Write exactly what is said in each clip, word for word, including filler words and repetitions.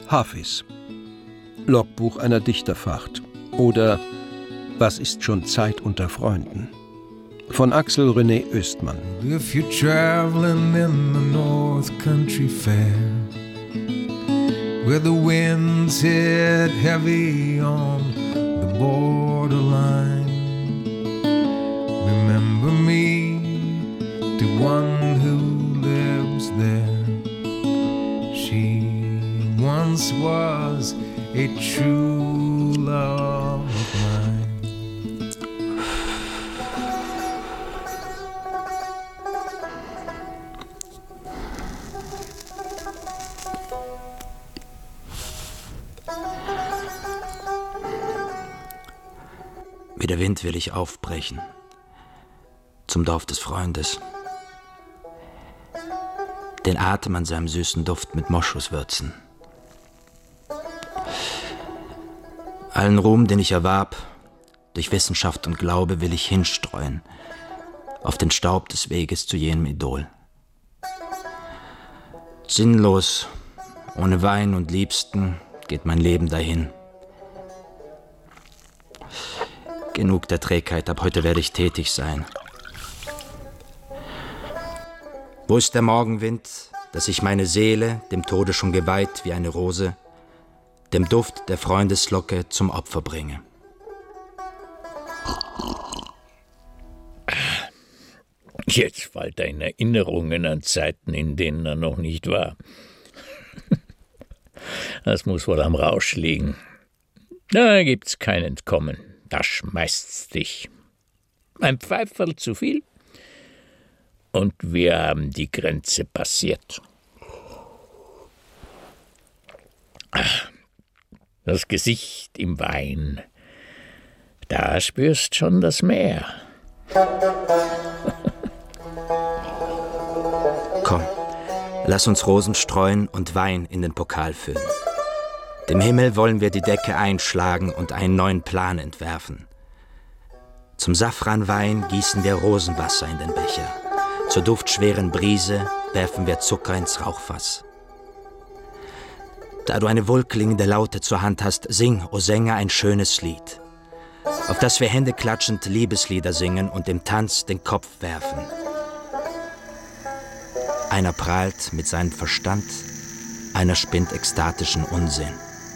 Hafiz. Logbuch einer Dichterfahrt. Oder Was ist schon Zeit unter Freunden? Von Axel René Östmann. If you're traveling in the North Country Fair, where the winds hit heavy on the borderline, remember me to one who lives there. She once was a true love of mine. Wie der Wind will ich aufbrechen, zum Dorf des Freundes. Den Atem an seinem süßen Duft mit Moschus würzen. Allen Ruhm, den ich erwarb, durch Wissenschaft und Glaube will ich hinstreuen, auf den Staub des Weges zu jenem Idol. Sinnlos, ohne Wein und Liebsten, geht mein Leben dahin. Genug der Trägheit, ab heute werde ich tätig sein. Wo ist der Morgenwind, dass ich meine Seele, dem Tode schon geweiht wie eine Rose, dem Duft der Freundeslocke zum Opfer bringe? Jetzt fällt er in Erinnerungen an Zeiten, in denen er noch nicht war. Das muss wohl am Rausch liegen. Da gibt's kein Entkommen. Da schmeißt's dich. Ein Pfeiferl zu viel und wir haben die Grenze passiert. Das Gesicht im Wein, da spürst schon das Meer. Komm, lass uns Rosen streuen und Wein in den Pokal füllen. Dem Himmel wollen wir die Decke einschlagen und einen neuen Plan entwerfen. Zum Safranwein gießen wir Rosenwasser in den Becher. Zur duftschweren Brise werfen wir Zucker ins Rauchfass. Da du eine wohlklingende Laute zur Hand hast, sing, o Sänger, ein schönes Lied, auf das wir Hände klatschend Liebeslieder singen und im Tanz den Kopf werfen. Einer prahlt mit seinem Verstand, einer spinnt ekstatischen Unsinn.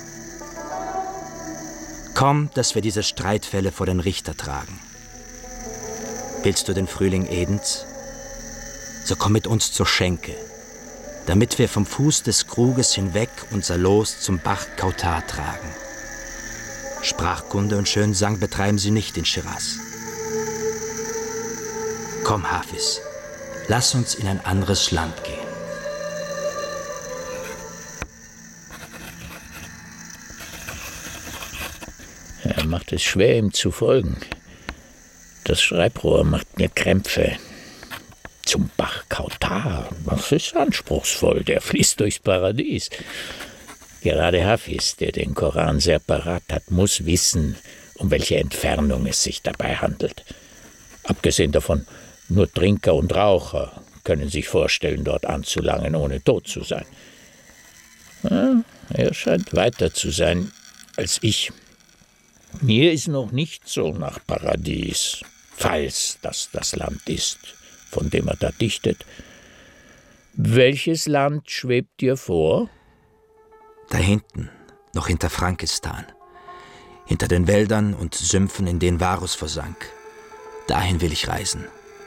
Komm, dass wir diese Streitfälle vor den Richter tragen. Willst du den Frühling Edens? So komm mit uns zur Schenke, damit wir vom Fuß des Kruges hinweg unser Los zum Bach Kautar tragen. Sprachkunde und Schönsang betreiben sie nicht in Schiraz. Komm, Hafiz, lass uns in ein anderes Land gehen. Er macht es schwer, ihm zu folgen. Das Schreibrohr macht mir Krämpfe. Zum Bach Kautar, das ist anspruchsvoll, der fließt durchs Paradies. Gerade Hafiz, der den Koran sehr parat hat, muss wissen, um welche Entfernung es sich dabei handelt. Abgesehen davon, nur Trinker und Raucher können sich vorstellen, dort anzulangen, ohne tot zu sein. Ja, er scheint weiter zu sein als ich. Mir ist noch nicht so nach Paradies, falls das das Land ist, von dem er da dichtet. Welches Land schwebt dir vor? Da hinten, noch hinter Frankistan, hinter den Wäldern und Sümpfen, in denen Varus versank. Dahin will ich reisen.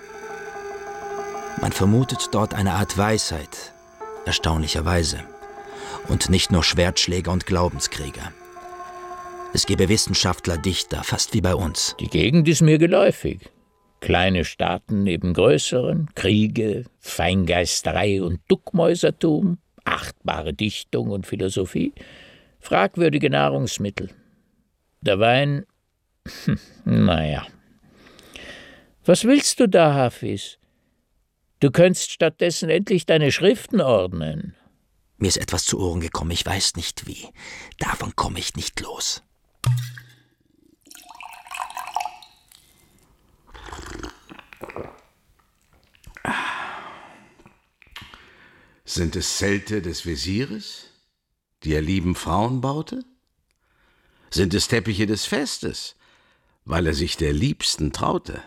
Man vermutet dort eine Art Weisheit, erstaunlicherweise, und nicht nur Schwertschläger und Glaubenskrieger. Es gäbe Wissenschaftler, Dichter, fast wie bei uns. Die Gegend ist mir geläufig. Kleine Staaten neben größeren, Kriege, Feingeisterei und Duckmäusertum, achtbare Dichtung und Philosophie, fragwürdige Nahrungsmittel. Der Wein, hm, naja. Was willst du da, Hafiz? Du könntest stattdessen endlich deine Schriften ordnen. Mir ist etwas zu Ohren gekommen, ich weiß nicht wie. Davon komme ich nicht los. Sind es Zelte des Wesires? die er lieben Frauen baute? Sind es Teppiche des Festes, weil er sich der Liebsten traute?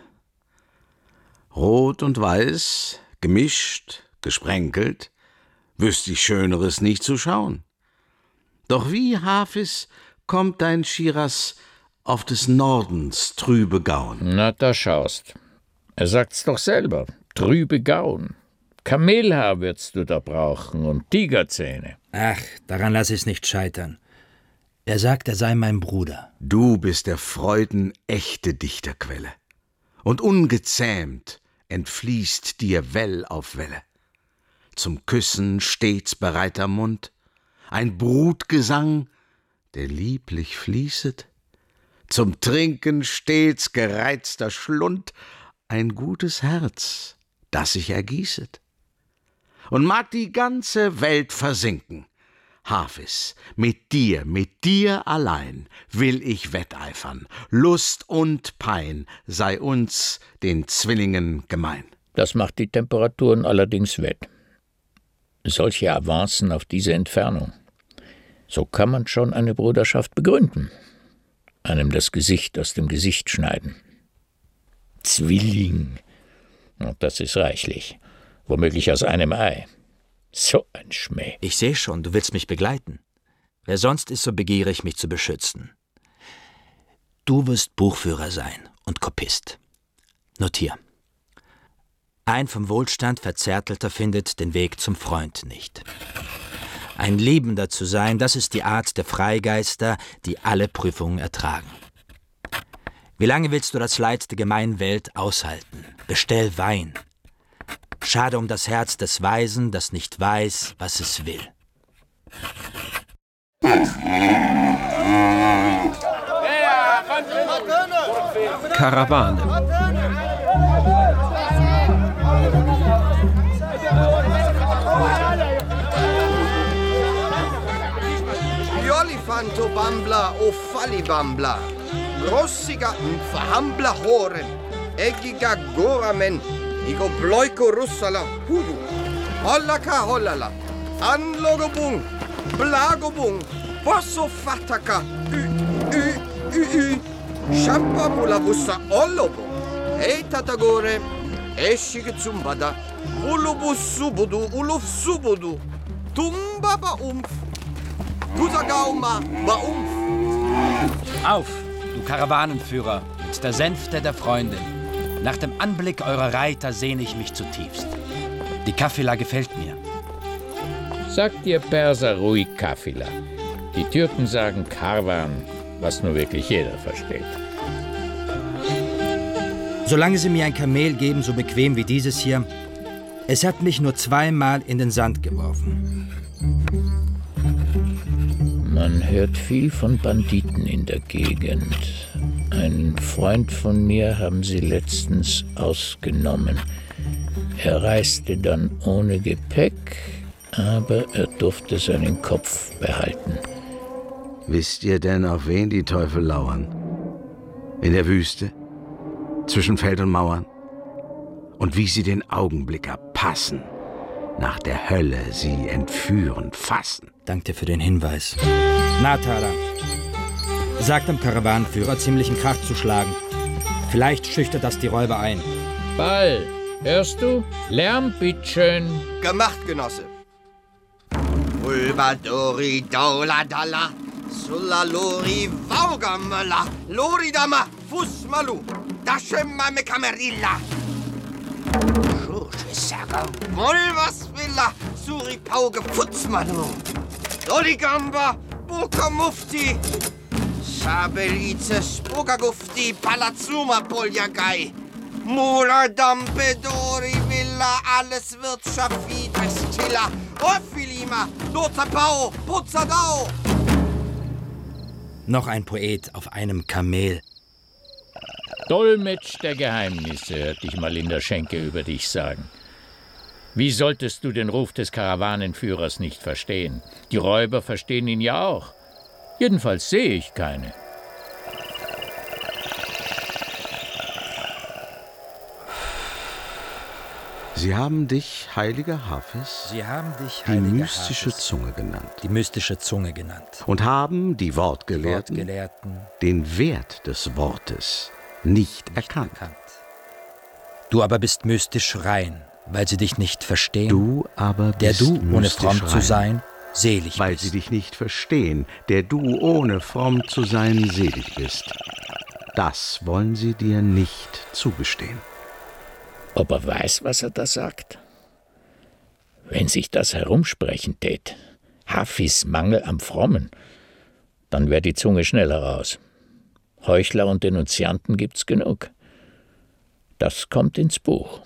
Rot und Weiß, gemischt, gesprenkelt, wüsst ich Schöneres nicht zu schauen. Doch wie, Hafis, kommt dein Schiras auf des Nordens trübe Gauen? Na, da schaust. Er sagt's doch selber. Trübe Gauen. Kamelhaar würdest du da brauchen und Tigerzähne. Ach, daran lass ich's nicht scheitern. Er sagt, er sei mein Bruder. Du bist der Freuden echte Dichterquelle. Und ungezähmt entfließt dir Well auf Welle. Zum Küssen stets bereiter Mund, ein Brutgesang, der lieblich fließet. Zum Trinken stets gereizter Schlund, ein gutes Herz, das sich ergießet. Und mag die ganze Welt versinken, Hafis, mit dir, mit dir allein will ich wetteifern. Lust und Pein sei uns, den Zwillingen, gemein. Das macht die Temperaturen allerdings wett. Solche Avancen auf diese Entfernung. So kann man schon eine Bruderschaft begründen. Einem das Gesicht aus dem Gesicht schneiden. Zwilling. Das ist reichlich. Womöglich aus einem Ei. So ein Schmäh. Ich sehe schon, du willst mich begleiten. Wer sonst ist so begierig, mich zu beschützen? Du wirst Buchführer sein und Kopist. Notier. Ein vom Wohlstand Verzärtelter findet den Weg zum Freund nicht. Ein Liebender zu sein, das ist die Art der Freigeister, die alle Prüfungen ertragen. Wie lange willst du das Leid der gemeinen Welt aushalten? Bestell Wein. Schade um das Herz des Weisen, das nicht weiß, was es will. Karawane. Jolifanto Bambla o Fallibambla, Grossiga Verhambla Horen, Eggiga Goramen, Igo Bloiko Russala, Hudu, Hollaka Hollala, Anlogobung, Blagobung, Bosso Fataka, Ü, Ü, Ü, Ü, Shampamula Bussa Ollobo, Eitatagore, Eschige Zumbada, Ulubus Subudu, Uluf Subudu, Tumbaba Umf, Gusagauma Baumf. Auf, du Karawanenführer, mit der Sänfte der Freundin. Nach dem Anblick eurer Reiter sehne ich mich zutiefst. Die Kafila gefällt mir. Sagt ihr Perser ruhig Kafila. Die Türken sagen Karwan, was nur wirklich jeder versteht. Solange sie mir ein Kamel geben, so bequem wie dieses hier, es hat mich nur zweimal in den Sand geworfen. Man hört viel von Banditen in der Gegend. Einen Freund von mir haben sie letztens ausgenommen. Er reiste dann ohne Gepäck, aber er durfte seinen Kopf behalten. Wisst ihr denn, auf wen die Teufel lauern? In der Wüste? Zwischen Feld und Mauern? Und wie sie den Augenblick erpassen, nach der Hölle sie entführen, fassen. Dank dir für den Hinweis. Na, Tala, sag dem Karawanenführer, ziemlichen Krach zu schlagen. Vielleicht schüchtert das die Räuber ein. Ball, hörst du? Lärm, bittschön. Gemacht, Genosse. Ulbadori Daula Dalla, Sulalori Vaugamala, Loridama, Fusmalu, Daschemame Camerilla. Schurche Saga, Molvas Villa, Suri Pauge Futzmalu, Doligamba, Boka Mufti, Sabelice Spogagufti, Palazzuma Poljagai, Mula Dampedori Villa, alles wird Schaffi, Stilla, Orfilima, Notapau, Puzzadau. Noch ein Poet auf einem Kamel. Dolmetsch der Geheimnisse, hörte ich mal in der Schenke über dich sagen. Wie solltest du den Ruf des Karawanenführers nicht verstehen? Die Räuber verstehen ihn ja auch. Jedenfalls sehe ich keine. Sie haben dich, heiliger Hafiz, Sie haben dich, die heiliger mystische Hafiz, Zunge genannt. die mystische Zunge genannt. Und haben die Wortgelehrten, Wortgelehrten den Wert des Wortes nicht erkannt. erkannt. Du aber bist mystisch rein, weil sie dich nicht verstehen. Du aber der bist du, ohne mystisch fromm rein, zu sein, selig weil bist. sie dich nicht verstehen, der du, ohne fromm zu sein, selig bist. Das wollen sie dir nicht zugestehen. Ob er weiß, was er da sagt? Wenn sich das herumsprechen tät, Hafiz Mangel am Frommen, dann wär die Zunge schneller raus. Heuchler und Denunzianten gibt's genug. Das kommt ins Buch.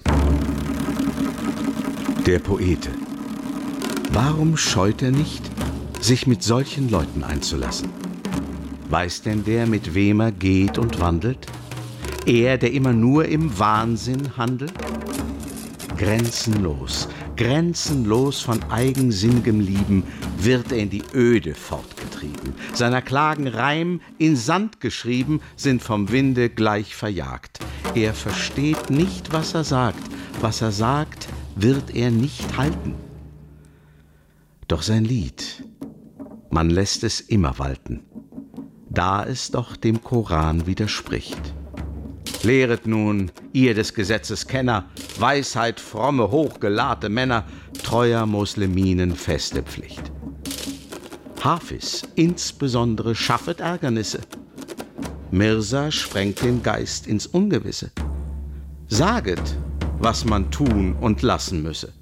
Der Poete. Warum scheut er nicht, sich mit solchen Leuten einzulassen? Weiß denn der, mit wem er geht und wandelt? Er, der immer nur im Wahnsinn handelt? Grenzenlos, grenzenlos von eigensinnigem Lieben wird er in die Öde fortgetrieben. Seiner Klagen Reim in Sand geschrieben, sind vom Winde gleich verjagt. Er versteht nicht, was er sagt. Was er sagt, wird er nicht halten. Doch sein Lied, man lässt es immer walten, da es doch dem Koran widerspricht. Lehret nun, ihr des Gesetzes Kenner, Weisheit, fromme, hochgelahrte Männer, treuer Musliminen feste Pflicht. Hafiz insbesondere schaffet Ärgernisse. Mirza sprengt den Geist ins Ungewisse. Saget, was man tun und lassen müsse.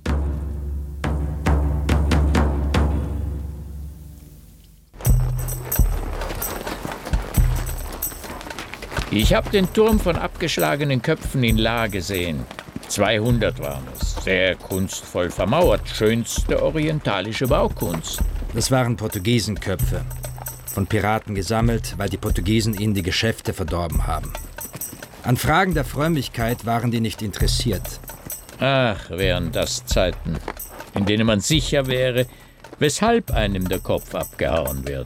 Ich habe den Turm von abgeschlagenen Köpfen in La gesehen. zweihundert waren es. Sehr kunstvoll vermauert. Schönste orientalische Baukunst. Das waren Portugiesenköpfe, von Piraten gesammelt, weil die Portugiesen ihnen die Geschäfte verdorben haben. An Fragen der Frömmigkeit waren die nicht interessiert. Ach, wären das Zeiten, in denen man sicher wäre, weshalb einem der Kopf abgehauen wird.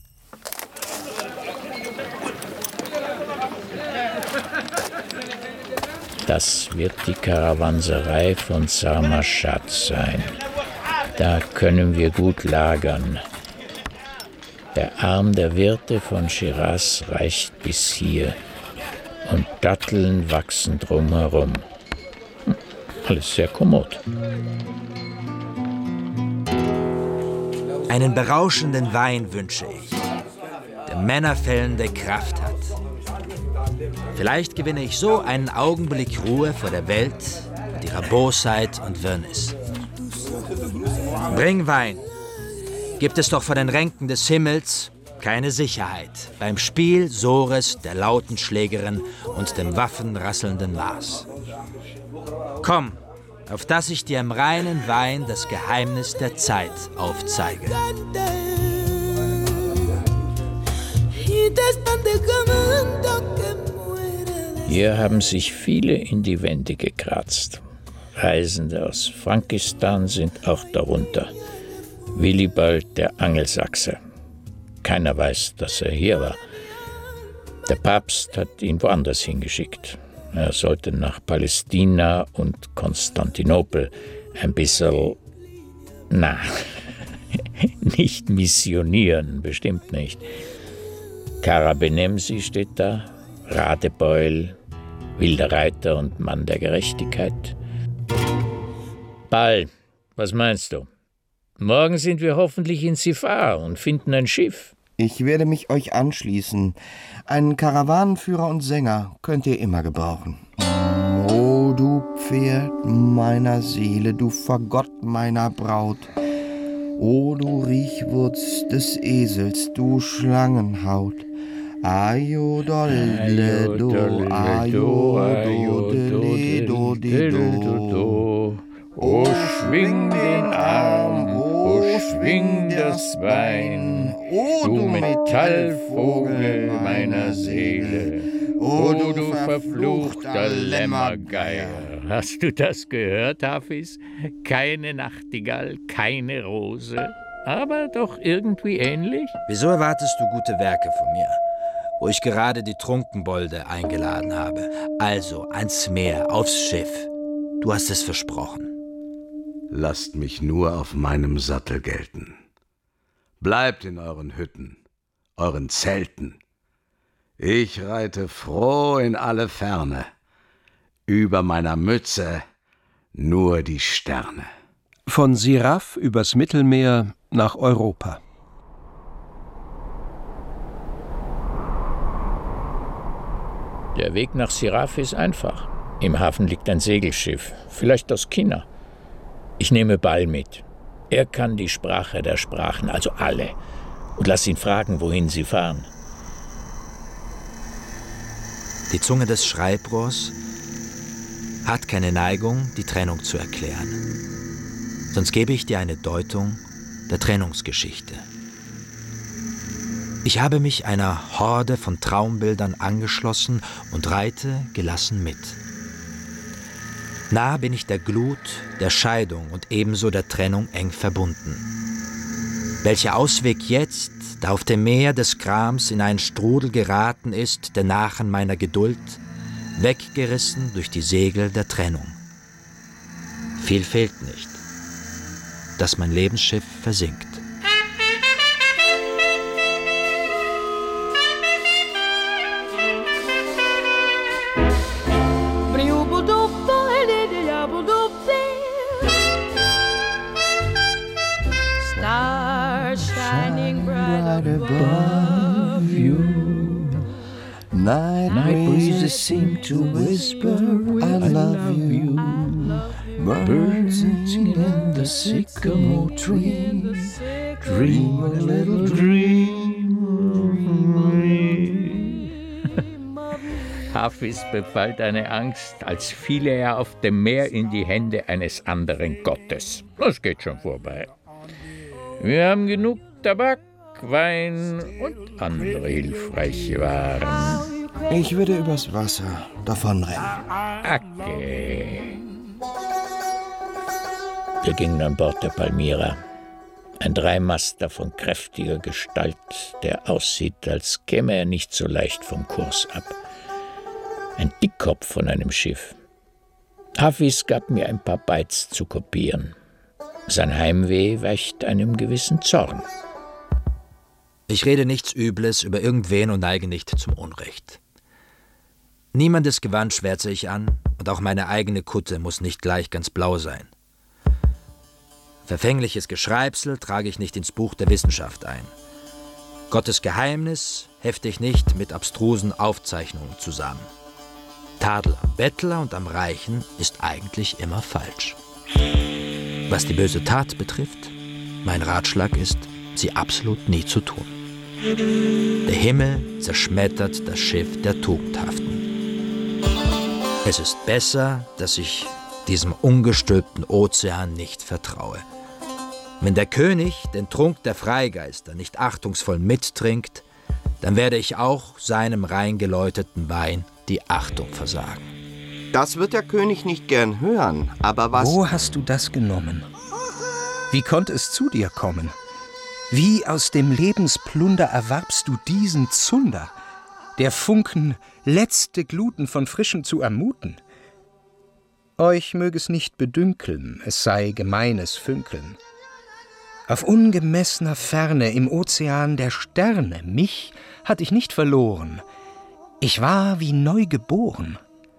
Das wird die Karawanserei von Sarmashad sein. Da können wir gut lagern. Der Arm der Wirte von Schiraz reicht bis hier. Und Datteln wachsen drumherum. Hm, alles sehr kommod. Einen berauschenden Wein wünsche ich, der männerfällende Kraft hat. Vielleicht gewinne ich so einen Augenblick Ruhe vor der Welt und ihrer Bosheit und Wirrnis. Bring Wein. Gibt es doch vor den Ränken des Himmels keine Sicherheit beim Spiel Sores, der lauten Schlägerin und dem waffenrasselnden Maß. Komm, auf dass ich dir im reinen Wein das Geheimnis der Zeit aufzeige. Hier haben sich viele in die Wände gekratzt. Reisende aus Frankistan sind auch darunter. Willibald der Angelsachse. Keiner weiß, dass er hier war. Der Papst hat ihn woanders hingeschickt. Er sollte nach Palästina und Konstantinopel ein bisschen, na, nicht missionieren, bestimmt nicht. Kara Benemsi steht da, Radebeul, wilder Reiter und Mann der Gerechtigkeit. Ball, was meinst du? Morgen sind wir hoffentlich in Sifar und finden ein Schiff. Ich werde mich euch anschließen. Einen Karawanenführer und Sänger könnt ihr immer gebrauchen. O du Pferd meiner Seele, du Fagott meiner Braut. O du Riechwurz des Esels, du Schlangenhaut. Ayo dolle do, ayo dodele do de do. O schwing den Arm, o schwing das Bein, o du Metallvogel meiner Seele, o du, du verfluchter Lämmergeier. Hast du das gehört, Hafiz? Keine Nachtigall, keine Rose, aber doch irgendwie ähnlich? Wieso erwartest du gute Werke von mir, wo ich gerade die Trunkenbolde eingeladen habe? Also ans Meer, aufs Schiff. Du hast es versprochen. Lasst mich nur auf meinem Sattel gelten. Bleibt in euren Hütten, euren Zelten. Ich reite froh in alle Ferne. Über meiner Mütze nur die Sterne. Von Siraf übers Mittelmeer nach Europa. Der Weg nach Siraf ist einfach. Im Hafen liegt ein Segelschiff, vielleicht aus China. Ich nehme Ball mit. Er kann die Sprache der Sprachen, also alle. Und lass ihn fragen, wohin sie fahren. Die Zunge des Schreibrohrs hat keine Neigung, die Trennung zu erklären. Sonst gebe ich dir eine Deutung der Trennungsgeschichte. Ich habe mich einer Horde von Traumbildern angeschlossen und reite gelassen mit. Nah bin ich der Glut, der Scheidung und ebenso der Trennung eng verbunden. Welcher Ausweg jetzt, da auf dem Meer des Grams in einen Strudel geraten ist, der Nachen meiner Geduld, weggerissen durch die Segel der Trennung. Viel fehlt nicht, dass mein Lebensschiff versinkt. Above you, night, night breezes seem to whisper, I love you. Birds singing in the sycamore tree, dream a little dream of me. Hafiz befällt eine Angst, als fiele er auf dem Meer in die Hände eines anderen Gottes. Das geht schon vorbei. Wir haben genug Tabak, Wein und andere hilfreiche Waren. Ich würde übers Wasser davonrennen. Okay. Wir gingen an Bord der Palmyra. Ein Dreimaster von kräftiger Gestalt, der aussieht, als käme er nicht so leicht vom Kurs ab. Ein Dickkopf von einem Schiff. Hafiz gab mir ein paar Bytes zu kopieren. Sein Heimweh weicht einem gewissen Zorn. Ich rede nichts Übles über irgendwen und neige nicht zum Unrecht. Niemandes Gewand schwärze ich an, und auch meine eigene Kutte muss nicht gleich ganz blau sein. Verfängliches Geschreibsel trage ich nicht ins Buch der Wissenschaft ein. Gottes Geheimnis hefte ich nicht mit abstrusen Aufzeichnungen zusammen. Tadel am Bettler und am Reichen ist eigentlich immer falsch. Was die böse Tat betrifft, mein Ratschlag ist, sie absolut nie zu tun. Der Himmel zerschmettert das Schiff der Tugendhaften. Es ist besser, dass ich diesem ungestülpten Ozean nicht vertraue. Wenn der König den Trunk der Freigeister nicht achtungsvoll mittrinkt, dann werde ich auch seinem reingeläuteten Wein die Achtung versagen. Das wird der König nicht gern hören, aber was... Wo hast du das genommen? Wie konnte es zu dir kommen? Wie aus dem Lebensplunder erwarbst du diesen Zunder, der Funken letzte Gluten von Frischem zu ermuten? Euch möge es nicht bedünkeln, es sei gemeines Fünkeln. Auf ungemessener Ferne im Ozean der Sterne, mich hatt ich nicht verloren. Ich war wie neu geboren.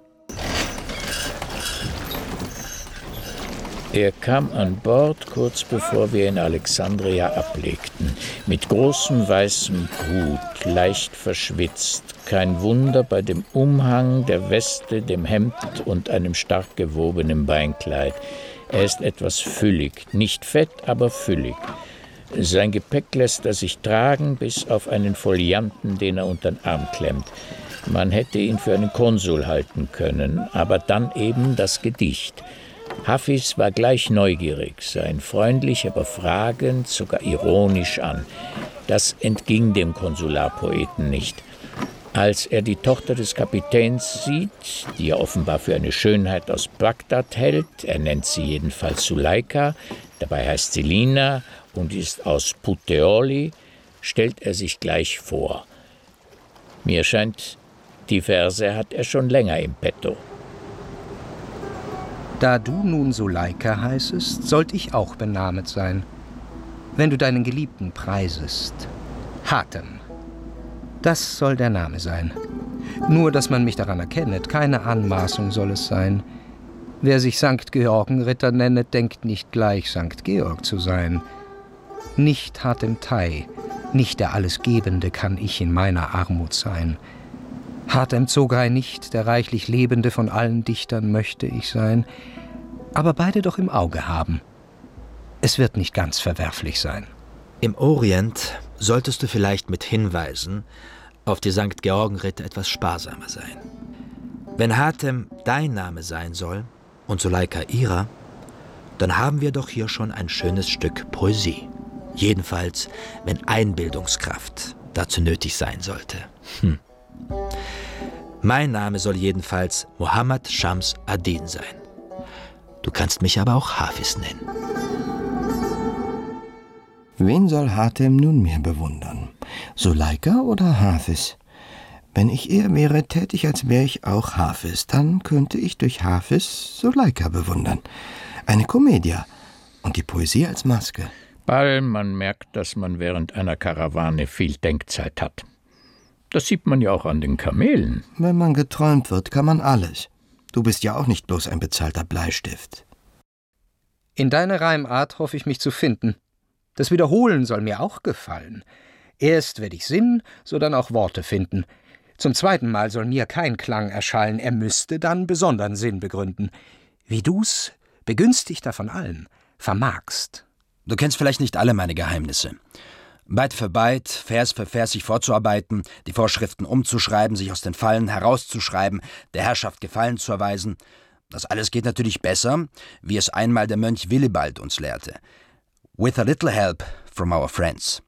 Er kam an Bord, kurz bevor wir in Alexandria ablegten, mit großem weißem Hut, leicht verschwitzt. Kein Wunder bei dem Umhang, der Weste, dem Hemd und einem stark gewobenen Beinkleid. Er ist etwas füllig, nicht fett, aber füllig. Sein Gepäck lässt er sich tragen, bis auf einen Folianten, den er unter den Arm klemmt. Man hätte ihn für einen Konsul halten können, aber dann eben das Gedicht. Hafiz war gleich neugierig, sah ihn freundlich, aber fragend, sogar ironisch an. Das entging dem Konsularpoeten nicht. Als er die Tochter des Kapitäns sieht, die er offenbar für eine Schönheit aus Bagdad hält, er nennt sie jedenfalls Suleika, dabei heißt sie Lina und ist aus Puteoli, stellt er sich gleich vor. Mir scheint, die Verse hat er schon länger im Petto. Da du nun Suleika heißest, sollt ich auch benamet sein. Wenn du deinen Geliebten preisest, Hatem, das soll der Name sein. Nur, dass man mich daran erkennet, keine Anmaßung soll es sein. Wer sich Sankt Georgenritter nennet, denkt nicht gleich Sankt Georg zu sein. Nicht Hatem Tai, nicht der Allesgebende kann ich in meiner Armut sein. Hatem Zogai nicht, der reichlich Lebende von allen Dichtern möchte ich sein, aber beide doch im Auge haben. Es wird nicht ganz verwerflich sein. Im Orient solltest du vielleicht mit Hinweisen auf die Sankt Georgenritter etwas sparsamer sein. Wenn Hatem dein Name sein soll und Suleika ihrer, dann haben wir doch hier schon ein schönes Stück Poesie. Jedenfalls, wenn Einbildungskraft dazu nötig sein sollte. Hm. Mein Name soll jedenfalls Mohammed Shams ad-Din sein. Du kannst mich aber auch Hafiz nennen. Wen soll Hatem nunmehr bewundern? Suleika oder Hafiz? Wenn ich er wäre, täte ich, als wäre ich auch Hafiz. Dann könnte ich durch Hafiz Suleika bewundern. Eine Komödie und die Poesie als Maske. Weil man merkt, dass man während einer Karawane viel Denkzeit hat. Das sieht man ja auch an den Kamelen. Wenn man geträumt wird, kann man alles. Du bist ja auch nicht bloß ein bezahlter Bleistift. In deiner Reimart hoffe ich mich zu finden. Das Wiederholen soll mir auch gefallen. Erst werde ich Sinn, sodann auch Worte finden. Zum zweiten Mal soll mir kein Klang erschallen, er müsste dann besonderen Sinn begründen. Wie du's, begünstigter von allen, vermagst. Du kennst vielleicht nicht alle meine Geheimnisse. Beit für Beit, Vers für Vers sich vorzuarbeiten, die Vorschriften umzuschreiben, sich aus den Fallen herauszuschreiben, der Herrschaft Gefallen zu erweisen. Das alles geht natürlich besser, wie es einmal der Mönch Willibald uns lehrte. With a little help from our friends.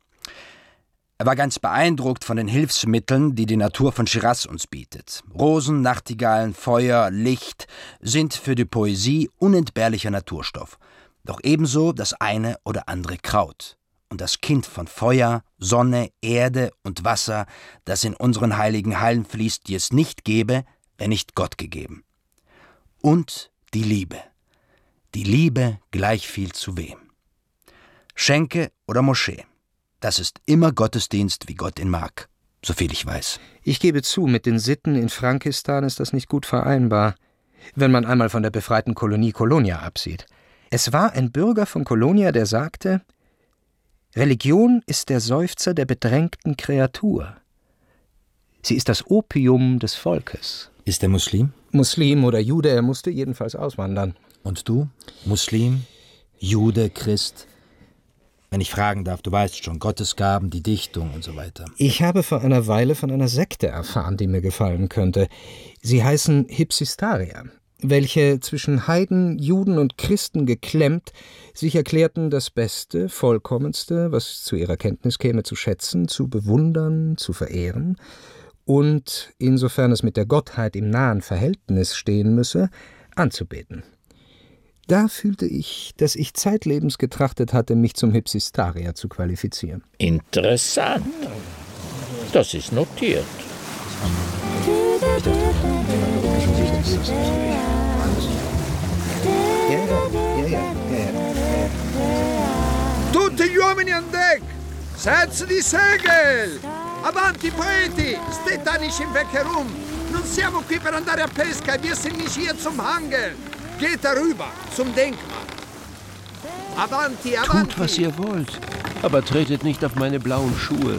Er war ganz beeindruckt von den Hilfsmitteln, die die Natur von Schiraz uns bietet. Rosen, Nachtigallen, Feuer, Licht sind für die Poesie unentbehrlicher Naturstoff. Doch ebenso das eine oder andere Kraut. Und das Kind von Feuer, Sonne, Erde und Wasser, das in unseren heiligen Hallen fließt, die es nicht gäbe, wäre nicht Gott gegeben. Und die Liebe. Die Liebe gleich viel zu wem. Schenke oder Moschee. Das ist immer Gottesdienst, wie Gott ihn mag, soviel ich weiß. Ich gebe zu, mit den Sitten in Frankistan ist das nicht gut vereinbar, wenn man einmal von der befreiten Kolonie Kolonia absieht. Es war ein Bürger von Kolonia, der sagte: Religion ist der Seufzer der bedrängten Kreatur. Sie ist das Opium des Volkes. Ist er Muslim? Muslim oder Jude, er musste jedenfalls auswandern. Und du? Muslim, Jude, Christ? Wenn ich fragen darf, du weißt schon, Gottesgaben, die Dichtung und so weiter. Ich habe vor einer Weile von einer Sekte erfahren, die mir gefallen könnte. Sie heißen Hypsistarier, welche zwischen Heiden, Juden und Christen geklemmt sich erklärten, das Beste, Vollkommenste, was zu ihrer Kenntnis käme, zu schätzen, zu bewundern, zu verehren und, insofern es mit der Gottheit im nahen Verhältnis stehen müsse, anzubeten. Da fühlte ich, dass ich zeitlebens getrachtet hatte, mich zum Hypsistarier zu qualifizieren. Interessant. Das ist notiert. Tutti gli uomini an deck! Setzen die Segel! Avanti, poeti! Steht da nicht im Weg herum! Non siamo qui per andare a pesca, wir sind nicht hier zum Hangeln! Geht darüber, zum Denkmal! Avanti, avanti! Tut, was ihr wollt, aber tretet nicht auf meine blauen Schuhe.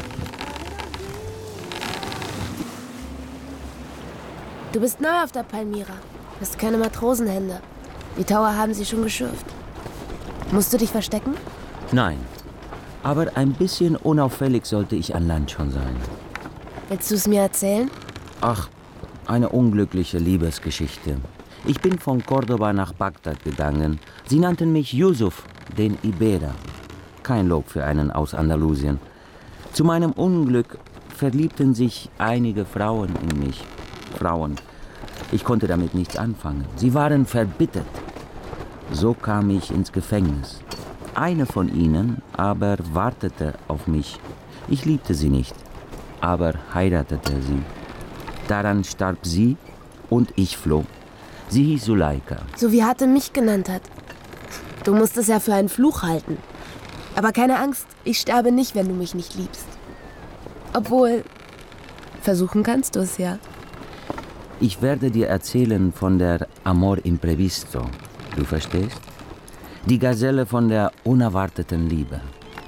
Du bist neu auf der Palmyra. Hast keine Matrosenhände. Die Tauer haben sie schon geschürft. Musst du dich verstecken? Nein, aber ein bisschen unauffällig sollte ich an Land schon sein. Willst du es mir erzählen? Ach, eine unglückliche Liebesgeschichte. Ich bin von Cordoba nach Bagdad gegangen. Sie nannten mich Yusuf, den Iberer. Kein Lob für einen aus Andalusien. Zu meinem Unglück verliebten sich einige Frauen in mich. Frauen. Ich konnte damit nichts anfangen. Sie waren verbittert. So kam ich ins Gefängnis. Eine von ihnen aber wartete auf mich. Ich liebte sie nicht, aber heiratete sie. Daran starb sie und ich floh. Sie hieß Suleika. So wie Hatem mich genannt hat. Du musst es ja für einen Fluch halten. Aber keine Angst, ich sterbe nicht, wenn du mich nicht liebst. Obwohl, versuchen kannst du es ja. Ich werde dir erzählen von der Amor Imprevisto. Du verstehst? Die Gazelle von der unerwarteten Liebe.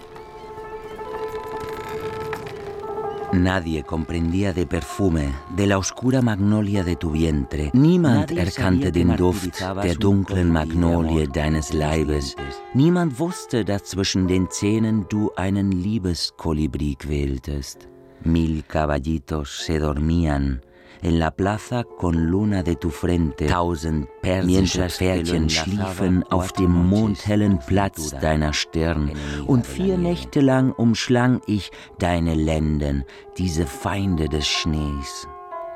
Nadie comprendía de perfume, de la oscura magnolia de tu vientre. Niemand erkannte den Duft der dunklen Magnolie deines Leibes. Niemand wusste, dass zwischen den Zähnen du einen Liebeskolibri quältest. Mil caballitos se dormían en la plaza con luna de tu frente. Tausend persische Pferdchen schliefen auf dem mondhellen Platz deiner Stirn. Und vier Nächte lang umschlang ich deine Lenden, diese Feinde des Schnees.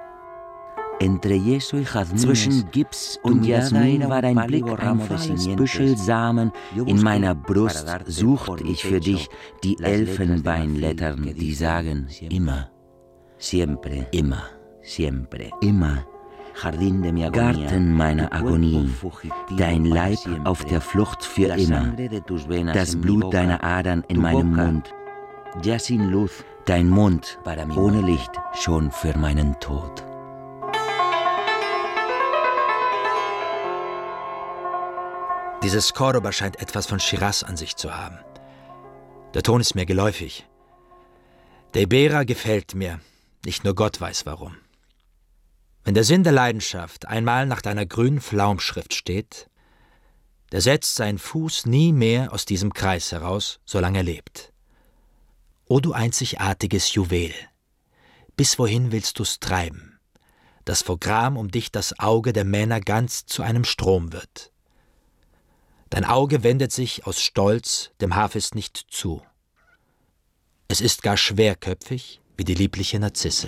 Zwischen Gips und Jasmin war dein Blick ein fahles Büschel Samen. In meiner Brust suchte ich für dich die Elfenbeinlettern, die sagen immer, siempre, immer, siempre, immer. Garten meiner Agonie, dein Leib auf der Flucht für immer, das Blut deiner Adern in meinem Mund, ya sin luz, dein Mund ohne Licht schon für meinen Tod. Dieses Cordoba scheint etwas von Shiraz an sich zu haben. Der Ton ist mir geläufig. Der Iberer gefällt mir, nicht nur Gott weiß warum. Wenn der Sinn der Leidenschaft einmal nach deiner grünen Flaumschrift steht, der setzt seinen Fuß nie mehr aus diesem Kreis heraus, solange er lebt. O du einzigartiges Juwel, bis wohin willst du's treiben, dass vor Gram um dich das Auge der Männer ganz zu einem Strom wird. Dein Auge wendet sich aus Stolz dem Hafis nicht zu. Es ist gar schwerköpfig wie die liebliche Narzisse.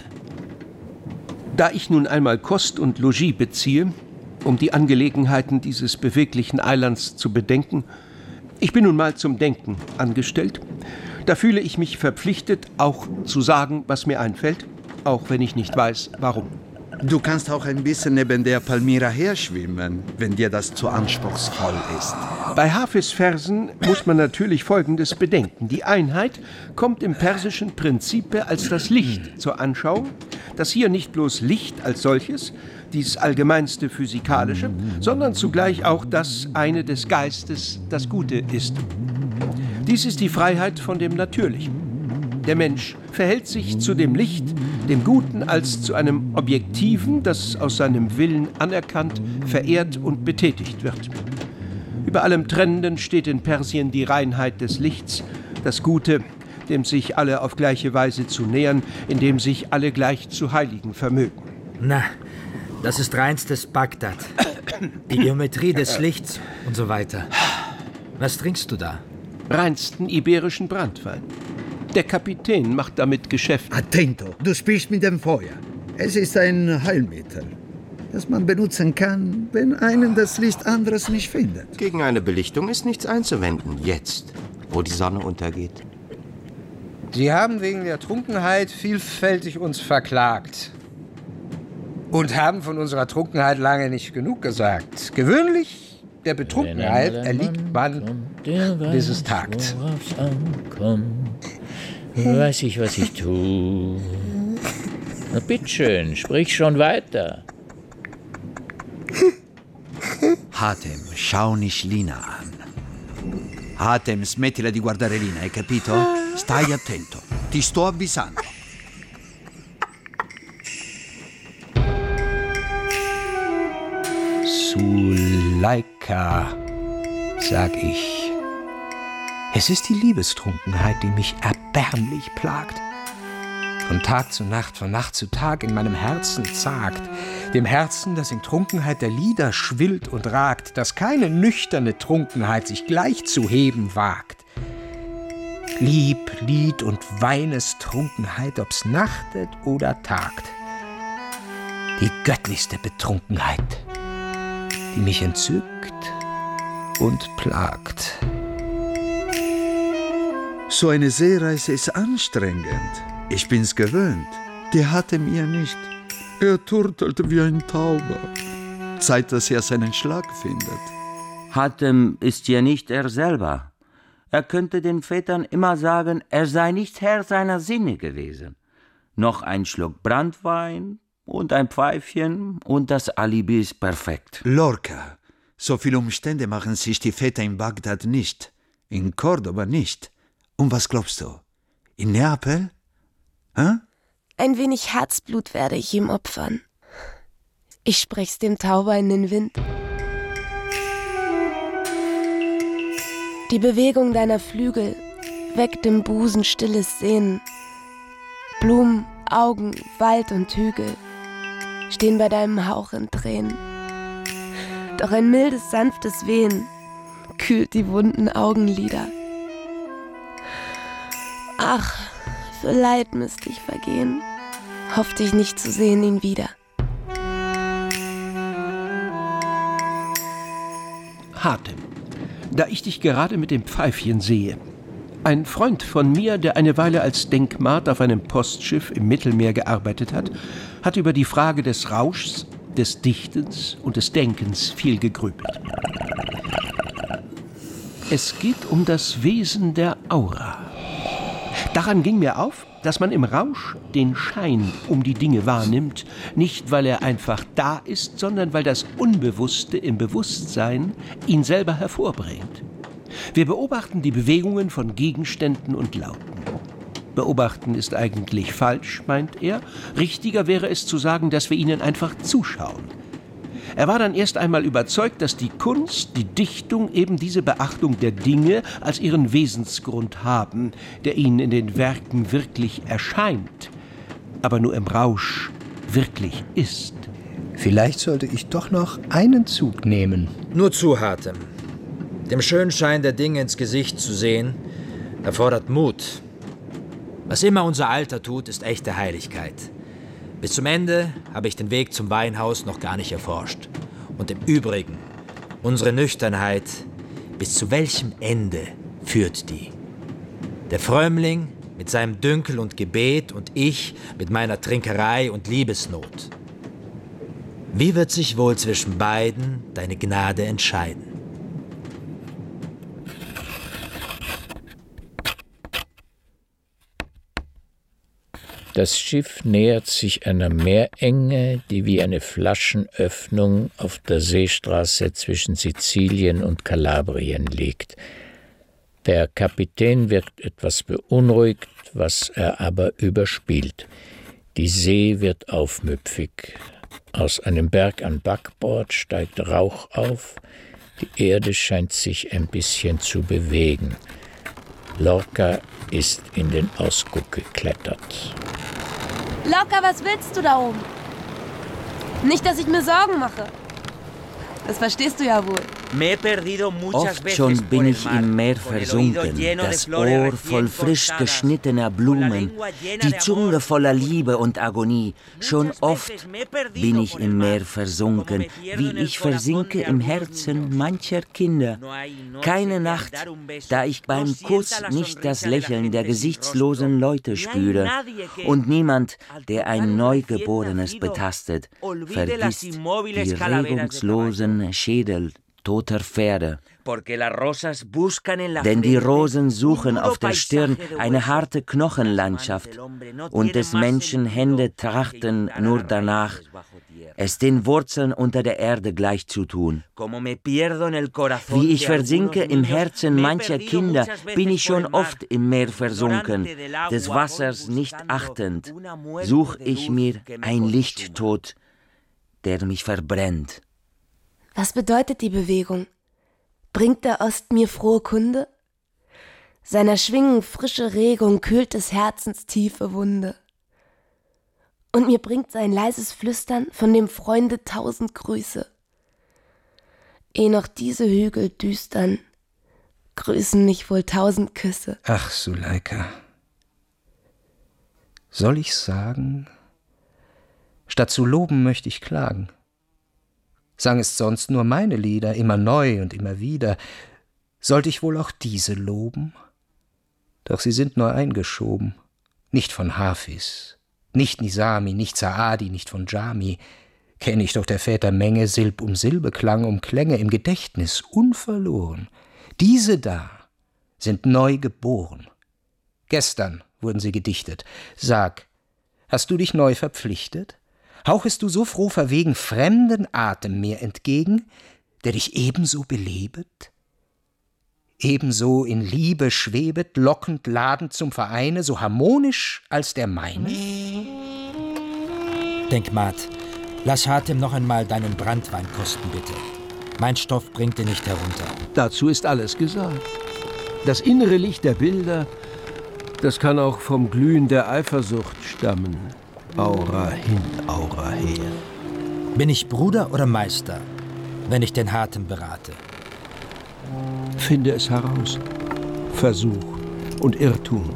Da ich nun einmal Kost und Logis beziehe, um die Angelegenheiten dieses beweglichen Eilands zu bedenken, ich bin nun mal zum Denken angestellt, da fühle ich mich verpflichtet, auch zu sagen, was mir einfällt, auch wenn ich nicht weiß, warum. Du kannst auch ein bisschen neben der Palmyra herschwimmen, wenn dir das zu anspruchsvoll ist. Bei Hafis Versen muss man natürlich Folgendes bedenken. Die Einheit kommt im persischen Prinzipe als das Licht zur Anschauung, das hier nicht bloß Licht als solches, dies allgemeinste Physikalische, sondern zugleich auch das eine des Geistes, das Gute ist. Dies ist die Freiheit von dem Natürlichen. Der Mensch verhält sich zu dem Licht, dem Guten, als zu einem Objektiven, das aus seinem Willen anerkannt, verehrt und betätigt wird. Über allem Trennenden steht in Persien die Reinheit des Lichts, das Gute, dem sich alle auf gleiche Weise zu nähern, indem sich alle gleich zu heiligen vermögen. Na, das ist reinstes Bagdad. Die Geometrie des Lichts und so weiter. Was trinkst du da? Reinsten iberischen Branntwein. Der Kapitän macht damit Geschäfte. Attento, du spielst mit dem Feuer. Es ist ein Heilmittel, das man benutzen kann, wenn einen das Licht anderes nicht findet. Gegen eine Belichtung ist nichts einzuwenden, jetzt, wo die Sonne untergeht. Sie haben wegen der Trunkenheit vielfältig uns verklagt. Und haben von unserer Trunkenheit lange nicht genug gesagt. Gewöhnlich der Betrunkenheit erliegt man, bis es tagt. Weiß ich, was ich tue. Na bitteschön, sprich schon weiter. Hatem, schau nicht Lina an. Hatem, smettila di guardare Lina, hai capito? Stai attento, ti sto avvisando. Suleika, sag ich. Es ist die Liebestrunkenheit, die mich erbärmlich plagt. Von Tag zu Nacht, von Nacht zu Tag in meinem Herzen zagt. Dem Herzen, das in Trunkenheit der Lieder schwillt und ragt, das keine nüchterne Trunkenheit sich gleich zu heben wagt. Lieb, Lied und Weinestrunkenheit, ob's nachtet oder tagt. Die göttlichste Betrunkenheit, die mich entzückt und plagt. So eine Seereise ist anstrengend. Ich bin's gewöhnt. Der hatte mir nicht. Er turtelt wie ein Tauber. Zeit, dass er seinen Schlag findet. Hatem ist ja nicht er selber. Er könnte den Vätern immer sagen, er sei nicht Herr seiner Sinne gewesen. Noch ein Schluck Branntwein und ein Pfeifchen und das Alibi ist perfekt. Lorca, so viele Umstände machen sich die Väter in Bagdad nicht. In Cordoba nicht. Und was glaubst du? In Neapel? Hä? Ein wenig Herzblut werde ich ihm opfern. Ich sprech's dem Tauber in den Wind. Die Bewegung deiner Flügel weckt im Busen stilles Sehnen. Blumen, Augen, Wald und Hügel stehen bei deinem Hauch in Tränen. Doch ein mildes, sanftes Wehen kühlt die wunden Augenlider. Ach, für Leid müsste ich vergehen, hoffte ich nicht zu sehen ihn wieder. Hatem, da ich dich gerade mit dem Pfeifchen sehe. Ein Freund von mir, der eine Weile als Denkmat auf einem Postschiff im Mittelmeer gearbeitet hat, hat über die Frage des Rauschs, des Dichtens und des Denkens viel gegrübelt. Es geht um das Wesen der Aura. Daran ging mir auf, dass man im Rausch den Schein um die Dinge wahrnimmt, nicht weil er einfach da ist, sondern weil das Unbewusste im Bewusstsein ihn selber hervorbringt. Wir beobachten die Bewegungen von Gegenständen und Lauten. Beobachten ist eigentlich falsch, meint er. Richtiger wäre es zu sagen, dass wir ihnen einfach zuschauen. Er war dann erst einmal überzeugt, dass die Kunst, die Dichtung eben diese Beachtung der Dinge als ihren Wesensgrund haben, der ihnen in den Werken wirklich erscheint, aber nur im Rausch wirklich ist. Vielleicht sollte ich doch noch einen Zug nehmen. Nur zu, Hatem. Dem schönen Schein der Dinge ins Gesicht zu sehen, erfordert Mut. Was immer unser Alter tut, ist echte Heiligkeit. Bis zum Ende habe ich den Weg zum Weinhaus noch gar nicht erforscht. Und im Übrigen, unsere Nüchternheit, bis zu welchem Ende führt die? Der Frömmling mit seinem Dünkel und Gebet und ich mit meiner Trinkerei und Liebesnot. Wie wird sich wohl zwischen beiden deine Gnade entscheiden? Das Schiff nähert sich einer Meerenge, die wie eine Flaschenöffnung auf der Seestraße zwischen Sizilien und Kalabrien liegt. Der Kapitän wirkt etwas beunruhigt, was er aber überspielt. Die See wird aufmüpfig. Aus einem Berg an Backbord steigt Rauch auf. Die Erde scheint sich ein bisschen zu bewegen. Lorca ist in den Ausguck geklettert. Lorca, was willst du da oben? Nicht, dass ich mir Sorgen mache. Das verstehst du ja wohl. Oft schon bin ich im Meer versunken, das Ohr voll frisch geschnittener Blumen, die Zunge voller Liebe und Agonie. Schon oft bin ich im Meer versunken, wie ich versinke im Herzen mancher Kinder. Keine Nacht, da ich beim Kuss nicht das Lächeln der gesichtslosen Leute spüre. Und niemand, der ein Neugeborenes betastet, vergisst die regungslosen Schädel toter Pferde. Denn die Rosen suchen auf der Stirn eine harte Knochenlandschaft und des Menschen Hände trachten nur danach, es den Wurzeln unter der Erde gleichzutun. Wie ich versinke im Herzen mancher Kinder, bin ich schon oft im Meer versunken, des Wassers nicht achtend, such ich mir ein Lichttod, der mich verbrennt. Was bedeutet die Bewegung? Bringt der Ost mir frohe Kunde? Seiner Schwingen frische Regung kühlt des Herzens tiefe Wunde. Und mir bringt sein leises Flüstern von dem Freunde tausend Grüße. Eh noch diese Hügel düstern, grüßen mich wohl tausend Küsse. Ach, Suleika, soll ich's sagen? Statt zu loben möchte ich klagen. Sang es sonst nur meine Lieder, immer neu und immer wieder, sollte ich wohl auch diese loben? Doch sie sind nur eingeschoben, nicht von Hafiz, nicht Nizami, nicht Saadi, nicht von Jami, kenn ich doch der Väter Menge, Silb um Silbe, Klang um Klänge, im Gedächtnis unverloren. Diese da sind neu geboren. Gestern wurden sie gedichtet. Sag, hast du dich neu verpflichtet? Hauchest du so froh verwegen fremden Atem mir entgegen, der dich ebenso belebet? Ebenso in Liebe schwebet, lockend ladend zum Vereine, so harmonisch als der meine? Denk, Mat, lass Hatem noch einmal deinen Branntwein kosten, bitte. Mein Stoff bringt ihn nicht herunter. Dazu ist alles gesagt. Das innere Licht der Bilder, das kann auch vom Glühen der Eifersucht stammen. Aura hin, Aura her. Bin ich Bruder oder Meister, wenn ich den Hatem berate? Finde es heraus. Versuch und Irrtum.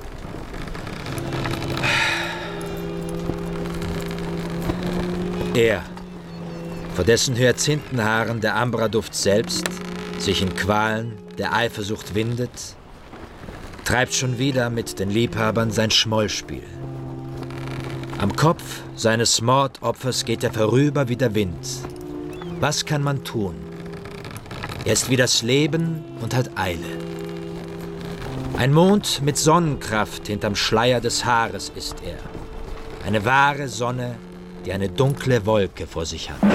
Er, vor dessen Hyazinthenhaaren der Ambraduft selbst sich in Qualen der Eifersucht windet, treibt schon wieder mit den Liebhabern sein Schmollspiel. Am Kopf seines Mordopfers geht er vorüber wie der Wind. Was kann man tun? Er ist wie das Leben und hat Eile. Ein Mond mit Sonnenkraft hinterm Schleier des Haares ist er. Eine wahre Sonne, die eine dunkle Wolke vor sich hat.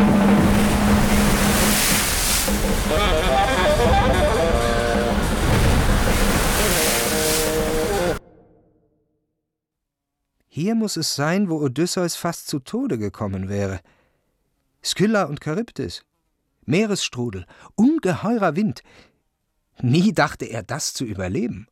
Hier muss es sein, wo Odysseus fast zu Tode gekommen wäre. Skylla und Charybdis, Meeresstrudel, ungeheurer Wind. Nie dachte er, das zu überleben.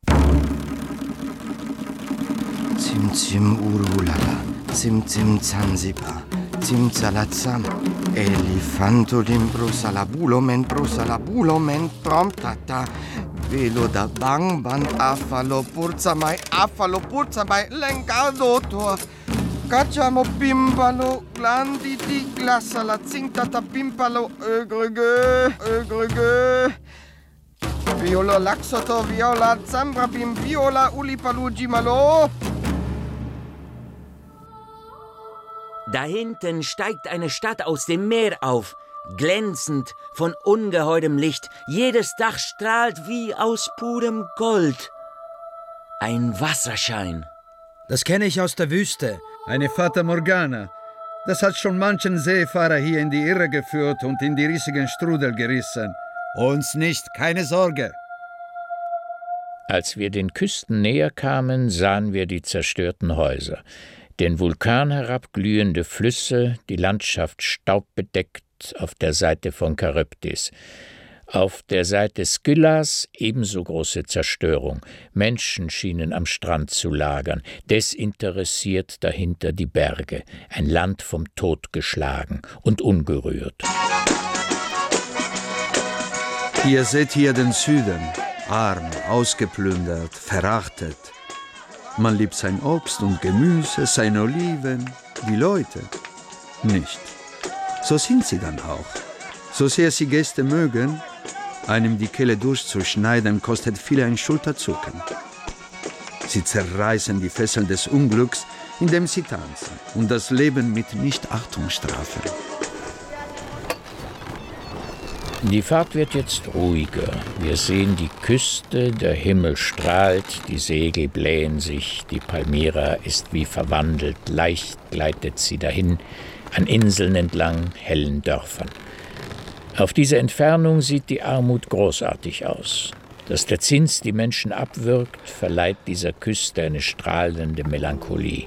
Zim Zim Urulala, Zim Zim Zanzibar, Zim Zalazam, Elefanto limbro salabulo mentro salabulo mentrom tata, Velo da bang band afalo purza mai afalo purza mai lengado tor. Cacciamo pimpalo, glandi di glassa la zintata pimpalo, ögrege, ögrege. Viola laxoto, viola zambra bim, viola ulipalu gimalo. Da hinten steigt eine Stadt aus dem Meer auf, glänzend von ungeheurem Licht. Jedes Dach strahlt wie aus purem Gold. Ein Wasserschein. Das kenne ich aus der Wüste. Eine Fata Morgana. Das hat schon manchen Seefahrer hier in die Irre geführt und in die riesigen Strudel gerissen. Uns nicht, keine Sorge. Als wir den Küsten näher kamen, sahen wir die zerstörten Häuser, den Vulkan herabglühende Flüsse, die Landschaft staubbedeckt auf der Seite von Charybdis. Auf der Seite Skyllas ebenso große Zerstörung. Menschen schienen am Strand zu lagern, desinteressiert dahinter die Berge, ein Land vom Tod geschlagen und ungerührt. Ihr seht hier den Süden, arm, ausgeplündert, verachtet. Man liebt sein Obst und Gemüse, seine Oliven, die Leute nicht. So sind sie dann auch. So sehr sie Gäste mögen, einem die Kehle durchzuschneiden, kostet viele ein Schulterzucken. Sie zerreißen die Fesseln des Unglücks, indem sie tanzen und das Leben mit Nichtachtung strafen. Die Fahrt wird jetzt ruhiger. Wir sehen die Küste, der Himmel strahlt, die Segel blähen sich, die Palmyra ist wie verwandelt, leicht gleitet sie dahin, an Inseln entlang, hellen Dörfern. Auf diese Entfernung sieht die Armut großartig aus. Dass der Zins die Menschen abwirkt, verleiht dieser Küste eine strahlende Melancholie.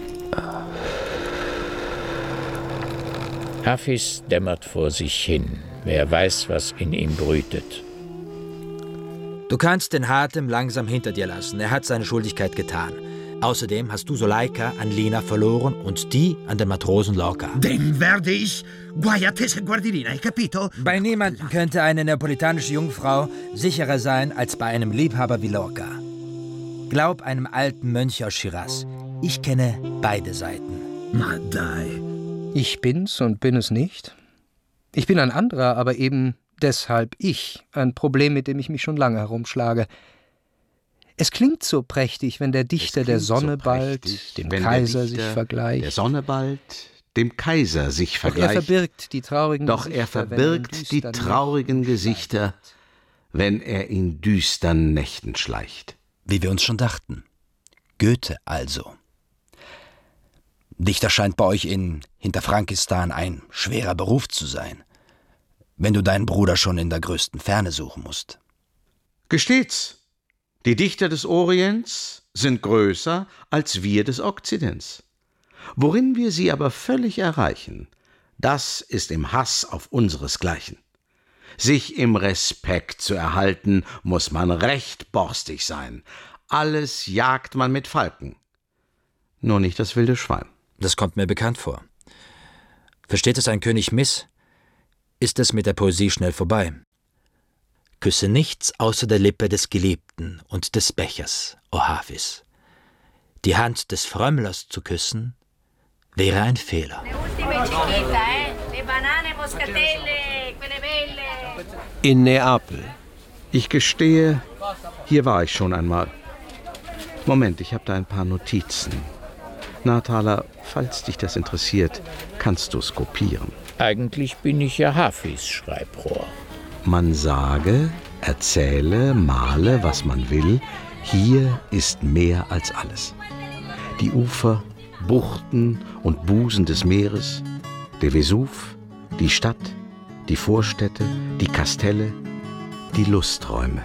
Hafiz dämmert vor sich hin. Wer weiß, was in ihm brütet. Du kannst den Hatem langsam hinter dir lassen. Er hat seine Schuldigkeit getan. Außerdem hast du Soleika an Lina verloren und die an den Matrosen Lorca. Den werde ich Guaiatese Guardilina, hai capito? Bei niemandem könnte eine neapolitanische Jungfrau sicherer sein als bei einem Liebhaber wie Lorca. Glaub einem alten Mönch aus Shiraz. Ich kenne beide Seiten. Ma dai. Ich bin's und bin es nicht. Ich bin ein anderer, aber eben deshalb ich. Ein Problem, mit dem ich mich schon lange herumschlage. Es klingt so prächtig, wenn der Dichter der Sonne so bald dem wenn Kaiser der Dichter sich vergleicht. Der Sonne bald dem Kaiser sich Doch vergleicht. er verbirgt die traurigen Doch Gesichter, er verbirgt die traurigen Gesichter, wenn er in düstern Nächten schleicht. Wie wir uns schon dachten. Goethe also. Dichter scheint bei euch in Hinterfrankistan ein schwerer Beruf zu sein, wenn du deinen Bruder schon in der größten Ferne suchen musst. Gesteht's, die Dichter des Orients sind größer als wir des Okzidents. Worin wir sie aber völlig erreichen, das ist im Hass auf unseresgleichen. Sich im Respekt zu erhalten, muss man recht borstig sein. Alles jagt man mit Falken, nur nicht das wilde Schwein. Das kommt mir bekannt vor. Versteht es ein König miss, ist es mit der Poesie schnell vorbei. Küsse nichts außer der Lippe des Geliebten und des Bechers, o Hafiz. Die Hand des Frömmlers zu küssen, wäre ein Fehler. In Neapel. Ich gestehe, hier war ich schon einmal. Moment, ich habe da ein paar Notizen. Na, Thaler, falls dich das interessiert, kannst du es kopieren. Eigentlich bin ich ja Hafiz-Schreibrohr. Man sage, erzähle, male, was man will, hier ist mehr als alles. Die Ufer, Buchten und Busen des Meeres, der Vesuv, die Stadt, die Vorstädte, die Kastelle, die Lusträume.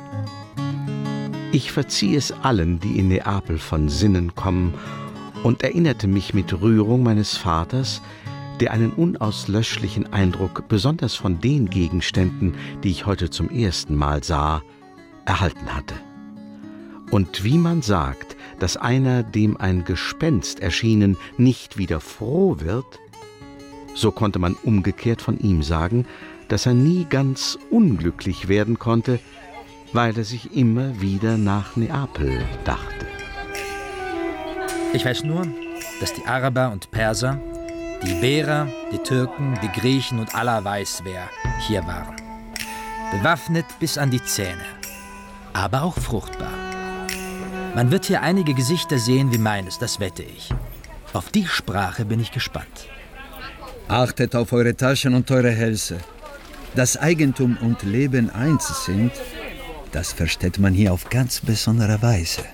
Ich verzieh es allen, die in Neapel von Sinnen kommen, und erinnerte mich mit Rührung meines Vaters, der einen unauslöschlichen Eindruck besonders von den Gegenständen, die ich heute zum ersten Mal sah, erhalten hatte. Und wie man sagt, dass einer, dem ein Gespenst erschienen, nicht wieder froh wird, so konnte man umgekehrt von ihm sagen, dass er nie ganz unglücklich werden konnte, weil er sich immer wieder nach Neapel dachte. Ich weiß nur, dass die Araber und Perser, die Iberer, die Türken, die Griechen und aller weiß wer hier waren. Bewaffnet bis an die Zähne, aber auch fruchtbar. Man wird hier einige Gesichter sehen wie meines, das wette ich. Auf die Sprache bin ich gespannt. Achtet auf eure Taschen und eure Hälse. Dass Eigentum und Leben eins sind, das versteht man hier auf ganz besondere Weise.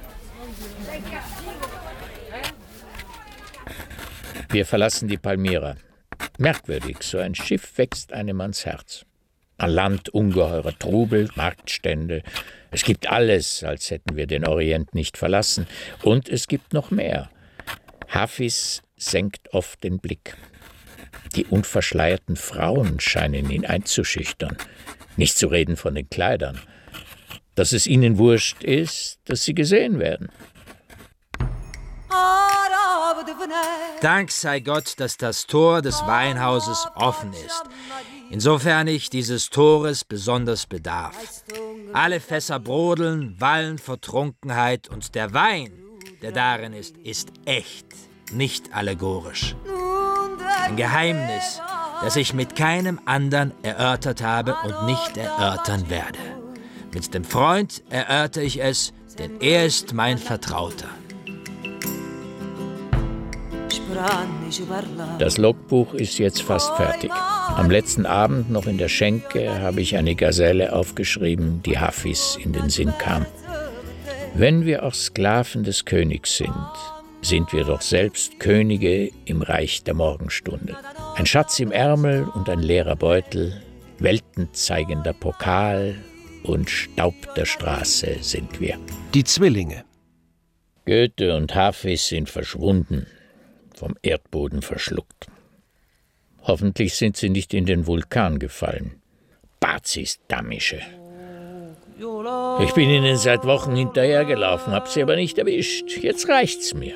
Wir verlassen die Palmyra. Merkwürdig, so ein Schiff wächst einem ans Herz. An Land ungeheurer Trubel, Marktstände. Es gibt alles, als hätten wir den Orient nicht verlassen. Und es gibt noch mehr. Hafiz senkt oft den Blick. Die unverschleierten Frauen scheinen ihn einzuschüchtern. Nicht zu reden von den Kleidern. Dass es ihnen wurscht ist, dass sie gesehen werden. Dank sei Gott, dass das Tor des Weinhauses offen ist, insofern ich dieses Tores besonders bedarf. Alle Fässer brodeln, wallen vor Trunkenheit, und der Wein, der darin ist, ist echt, nicht allegorisch. Ein Geheimnis, das ich mit keinem anderen erörtert habe und nicht erörtern werde. Mit dem Freund erörter ich es, denn er ist mein Vertrauter. Das Logbuch ist jetzt fast fertig. Am letzten Abend noch in der Schenke habe ich eine Gazelle aufgeschrieben, die Hafiz in den Sinn kam. Wenn wir auch Sklaven des Königs sind, sind wir doch selbst Könige im Reich der Morgenstunde. Ein Schatz im Ärmel und ein leerer Beutel, weltenzeigender Pokal und Staub der Straße sind wir. Die Zwillinge. Goethe und Hafiz sind verschwunden, vom Erdboden verschluckt. Hoffentlich sind sie nicht in den Vulkan gefallen. Bazis Damische. Ich bin ihnen seit Wochen hinterhergelaufen, hab sie aber nicht erwischt. Jetzt reicht's mir.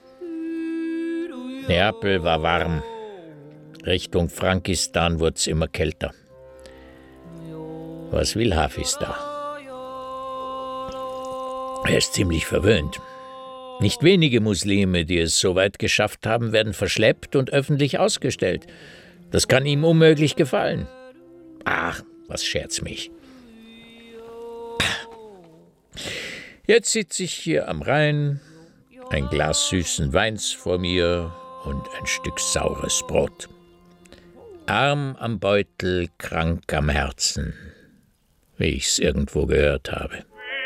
Neapel war warm. Richtung Frankistan wurd's immer kälter. Was will Hafiz da? Er ist ziemlich verwöhnt. Nicht wenige Muslime, die es so weit geschafft haben, werden verschleppt und öffentlich ausgestellt. Das kann ihm unmöglich gefallen. Ach, was scherzt mich. Jetzt sitze ich hier am Rhein, ein Glas süßen Weins vor mir und ein Stück saures Brot. Arm am Beutel, krank am Herzen, wie ich's irgendwo gehört habe.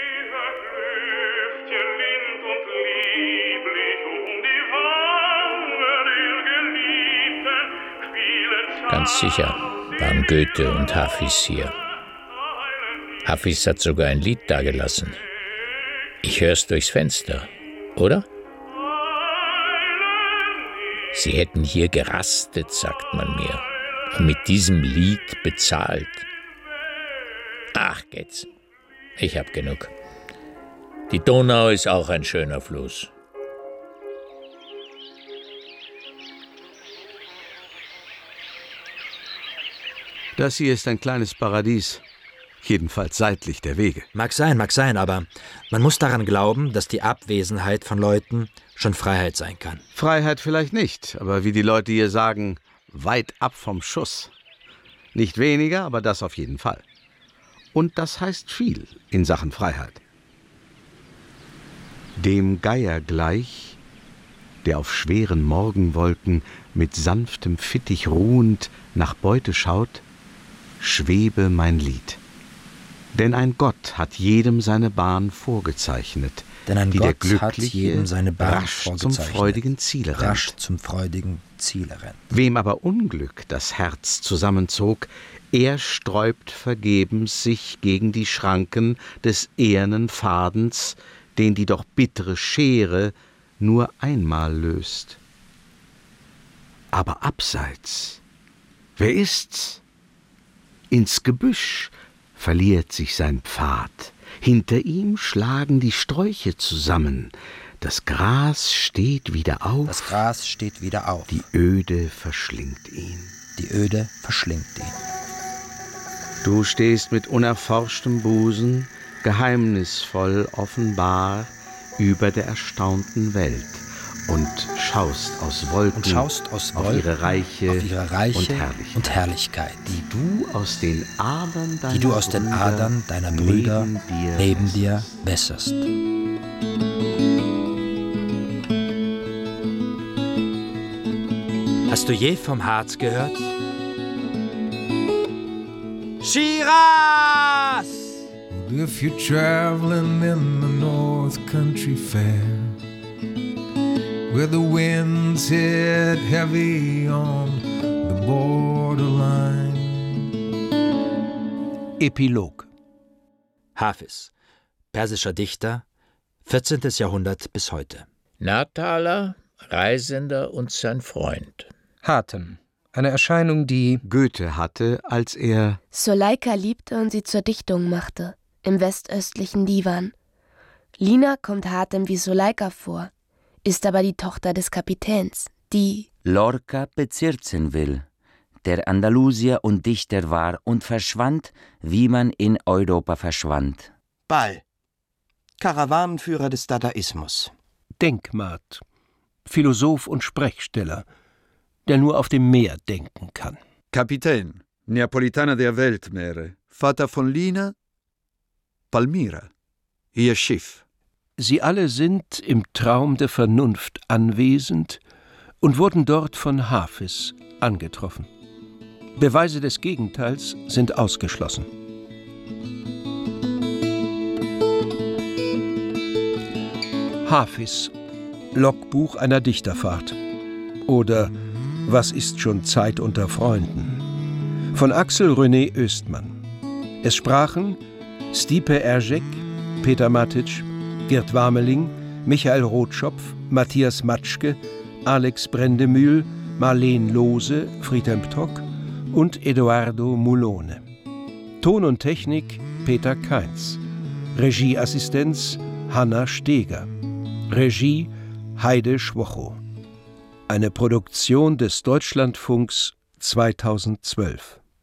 Ganz sicher waren Goethe und Hafiz hier. Hafiz hat sogar ein Lied dagelassen. Ich hör's durchs Fenster, oder? Sie hätten hier gerastet, sagt man mir, und mit diesem Lied bezahlt. Ach, geht's. Ich hab genug. Die Donau ist auch ein schöner Fluss. Das hier ist ein kleines Paradies. Jedenfalls seitlich der Wege. Mag sein, mag sein, aber man muss daran glauben, dass die Abwesenheit von Leuten schon Freiheit sein kann. Freiheit vielleicht nicht, aber wie die Leute hier sagen, weit ab vom Schuss. Nicht weniger, aber das auf jeden Fall. Und das heißt viel in Sachen Freiheit. Dem Geier gleich, der auf schweren Morgenwolken mit sanftem Fittich ruhend nach Beute schaut, schwebe mein Lied. Denn ein Gott hat jedem seine Bahn vorgezeichnet, Denn ein die Gott der Glückliche hat jedem seine Bahn rasch zum vorgezeichnet, freudigen Ziele rennt. rasch zum freudigen Ziele rennt. Wem aber Unglück das Herz zusammenzog, er sträubt vergebens sich gegen die Schranken des ehernen Fadens, den die doch bittere Schere nur einmal löst. Aber abseits, wer ist's? Ins Gebüsch verliert sich sein Pfad. Hinter ihm schlagen die Sträuche zusammen. Das Gras steht wieder auf. Das Gras steht wieder auf. Die Öde verschlingt ihn. Die Öde verschlingt ihn. Du stehst mit unerforschtem Busen, geheimnisvoll offenbar, über der erstaunten Welt und schaust aus Wolken, und schaust aus auf, Wolken ihre Reiche auf ihre Reiche und Herrlichkeit, und Herrlichkeit, die du aus den Adern deiner, die du aus den Adern deiner Brüder neben dir, neben dir wässerst. Hast du je vom Harz gehört? Shiraz! If you're traveling in the North Country Fair, where the winds hit heavy on the borderline. Epilog. Hafiz, persischer Dichter, vierzehntes Jahrhundert bis heute. Nathaler, Reisender und sein Freund. Hatem, eine Erscheinung, die Goethe hatte, als er Suleika liebte und sie zur Dichtung machte, im westöstlichen Divan. Lina kommt Hatem wie Suleika vor, ist aber die Tochter des Kapitäns, die Lorca bezirzen will, der Andalusier und Dichter war und verschwand, wie man in Europa verschwand. Ball, Karawanenführer des Dadaismus. Denkmat, Philosoph und Sprechsteller, der nur auf dem Meer denken kann. Kapitän, Neapolitaner der Weltmeere, Vater von Lina, Palmira, ihr Schiff. Sie alle sind im Traum der Vernunft anwesend und wurden dort von Hafiz angetroffen. Beweise des Gegenteils sind ausgeschlossen. Hafiz, Logbuch einer Dichterfahrt. Oder Was ist schon Zeit unter Freunden? Von Axel René Östmann. Es sprachen Stipe Erzsek, Peter Matic, Gerd Wameling, Michael Rotschopf, Matthias Matschke, Alex Brendemühl, Marleen Lohse, Friedhelm Tock und Eduardo Mulone. Ton und Technik Peter Kainz. Regieassistenz Hanna Steger. Regie Heide Schwocho. Eine Produktion des Deutschlandfunks zweitausendzwölf.